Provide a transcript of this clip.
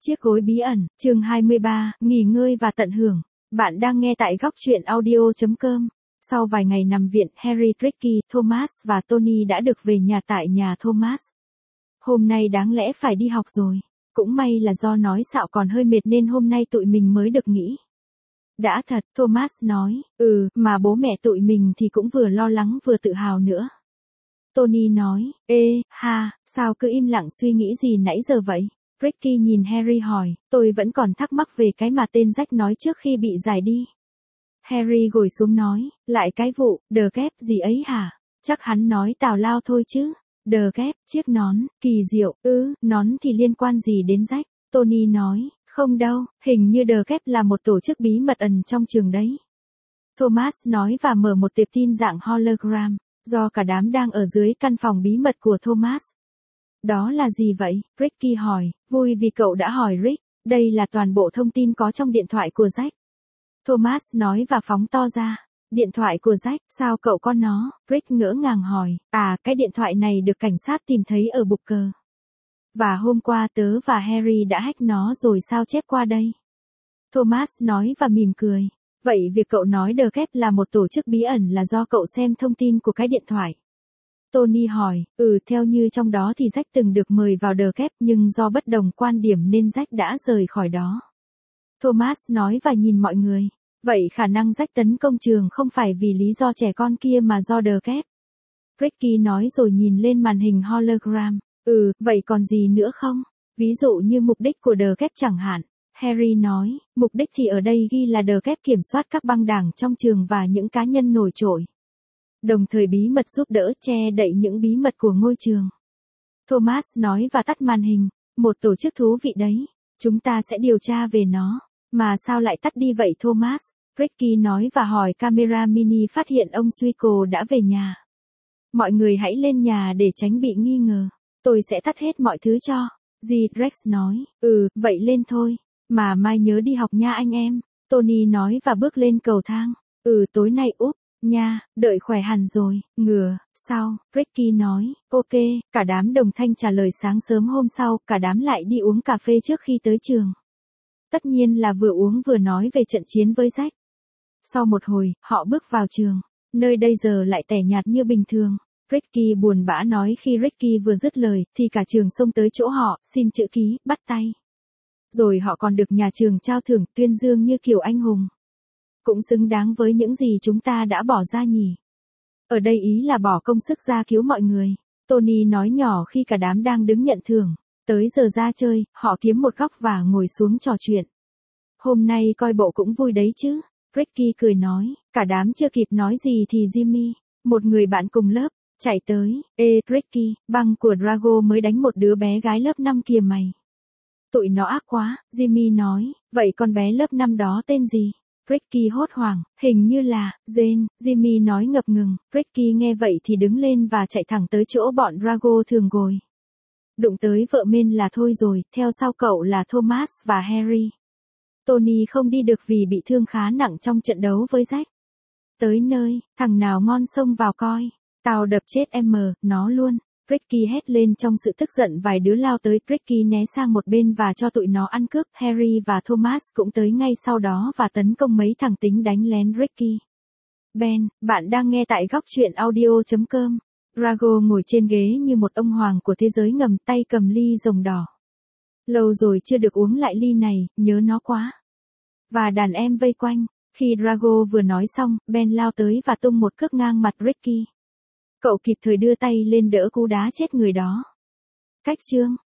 Chiếc gối bí ẩn, chương 23, nghỉ ngơi và tận hưởng. Bạn đang nghe tại góc truyện audio.com. Sau vài ngày nằm viện, Harry, Ricky, Thomas và Tony đã được về nhà tại nhà Thomas. Hôm nay đáng lẽ phải đi học rồi. Cũng may là do nói xạo còn hơi mệt nên hôm nay tụi mình mới được nghỉ. Đã thật, Thomas nói, mà bố mẹ tụi mình thì cũng vừa lo lắng vừa tự hào nữa. Tony nói, sao cứ im lặng suy nghĩ gì nãy giờ vậy? Ricky nhìn Harry hỏi, tôi vẫn còn thắc mắc về cái mà tên Jack nói trước khi bị giải đi. Harry gồi xuống nói, lại cái vụ, đờ kép gì ấy hả? Chắc hắn nói tào lao thôi chứ. Đờ kép, chiếc nón, kỳ diệu, nón thì liên quan gì đến Jack? Tony nói, không đâu, hình như đờ kép là một tổ chức bí mật ẩn trong trường đấy. Thomas nói và mở một tệp tin dạng hologram, do cả đám đang ở dưới căn phòng bí mật của Thomas. Đó là gì vậy? Ricky hỏi, vui vì cậu đã hỏi Rick, đây là toàn bộ thông tin có trong điện thoại của Jack. Thomas nói và phóng to ra, điện thoại của Jack, sao cậu có nó? Rick ngỡ ngàng hỏi, cái điện thoại này được cảnh sát tìm thấy ở Booker. Và hôm qua tớ và Harry đã hack nó rồi sao chép qua đây? Thomas nói và mỉm cười, vậy việc cậu nói The Kép là một tổ chức bí ẩn là do cậu xem thông tin của cái điện thoại. Tony hỏi, theo như trong đó thì Jack từng được mời vào The Kép nhưng do bất đồng quan điểm nên Jack đã rời khỏi đó. Thomas nói và nhìn mọi người, vậy khả năng Jack tấn công trường không phải vì lý do trẻ con kia mà do The Kép. Ricky nói rồi nhìn lên màn hình hologram, vậy còn gì nữa không? Ví dụ như mục đích của The Kép chẳng hạn. Harry nói, mục đích thì ở đây ghi là The Kép kiểm soát các băng đảng trong trường và những cá nhân nổi trội. Đồng thời bí mật giúp đỡ che đậy những bí mật của ngôi trường. Thomas nói và tắt màn hình, một tổ chức thú vị đấy, chúng ta sẽ điều tra về nó. Mà sao lại tắt đi vậy Thomas? Ricky nói và hỏi camera mini phát hiện ông Squeakle đã về nhà. Mọi người hãy lên nhà để tránh bị nghi ngờ. Tôi sẽ tắt hết mọi thứ cho. Rex nói, vậy lên thôi. Mà mai nhớ đi học nha anh em. Tony nói và bước lên cầu thang. Tối nay nha, đợi khỏe hẳn rồi, sau, Ricky nói, ok, cả đám đồng thanh trả lời. Sáng sớm hôm sau, cả đám lại đi uống cà phê trước khi tới trường. Tất nhiên là vừa uống vừa nói về trận chiến với Jack. Sau một hồi, họ bước vào trường, nơi đây giờ lại tẻ nhạt như bình thường. Ricky buồn bã nói khi Ricky vừa dứt lời, thì cả trường xông tới chỗ họ, xin chữ ký, bắt tay. Rồi họ còn được nhà trường trao thưởng, tuyên dương như kiểu anh hùng. Cũng xứng đáng với những gì chúng ta đã bỏ ra nhỉ. Ở đây ý là bỏ công sức ra cứu mọi người. Tony nói nhỏ khi cả đám đang đứng nhận thưởng. Tới giờ ra chơi, họ kiếm một góc và ngồi xuống trò chuyện. Hôm nay coi bộ cũng vui đấy chứ. Ricky cười nói, cả đám chưa kịp nói gì thì Jimmy, một người bạn cùng lớp, chạy tới. Ricky, băng của Drago mới đánh một đứa bé gái lớp 5 kìa mày. Tụi nó ác quá, Jimmy nói, vậy con bé lớp 5 đó tên gì? Ricky hốt hoảng, hình như là, Jane, Jimmy nói ngập ngừng. Ricky nghe vậy thì đứng lên và chạy thẳng tới chỗ bọn Drago thường ngồi. Đụng tới vợ men là thôi rồi, theo sau cậu là Thomas và Harry. Tony không đi được vì bị thương khá nặng trong trận đấu với Jack. Tới nơi, thằng nào ngon xông vào coi. Tao đập chết nó luôn. Ricky hét lên trong sự tức giận. Vài đứa lao tới, Ricky né sang một bên và cho tụi nó ăn cướp. Harry và Thomas cũng tới ngay sau đó và tấn công mấy thằng tính đánh lén Ricky. Ben, bạn đang nghe tại góc truyện audio.com. Drago ngồi trên ghế như một ông hoàng của thế giới ngầm, tay cầm ly rồng đỏ. Lâu rồi chưa được uống lại ly này, nhớ nó quá. Và đàn em vây quanh. Khi Drago vừa nói xong, Ben lao tới và tung một cước ngang mặt Ricky. Cậu kịp thời đưa tay lên đỡ cú đá chết người đó. Cách chương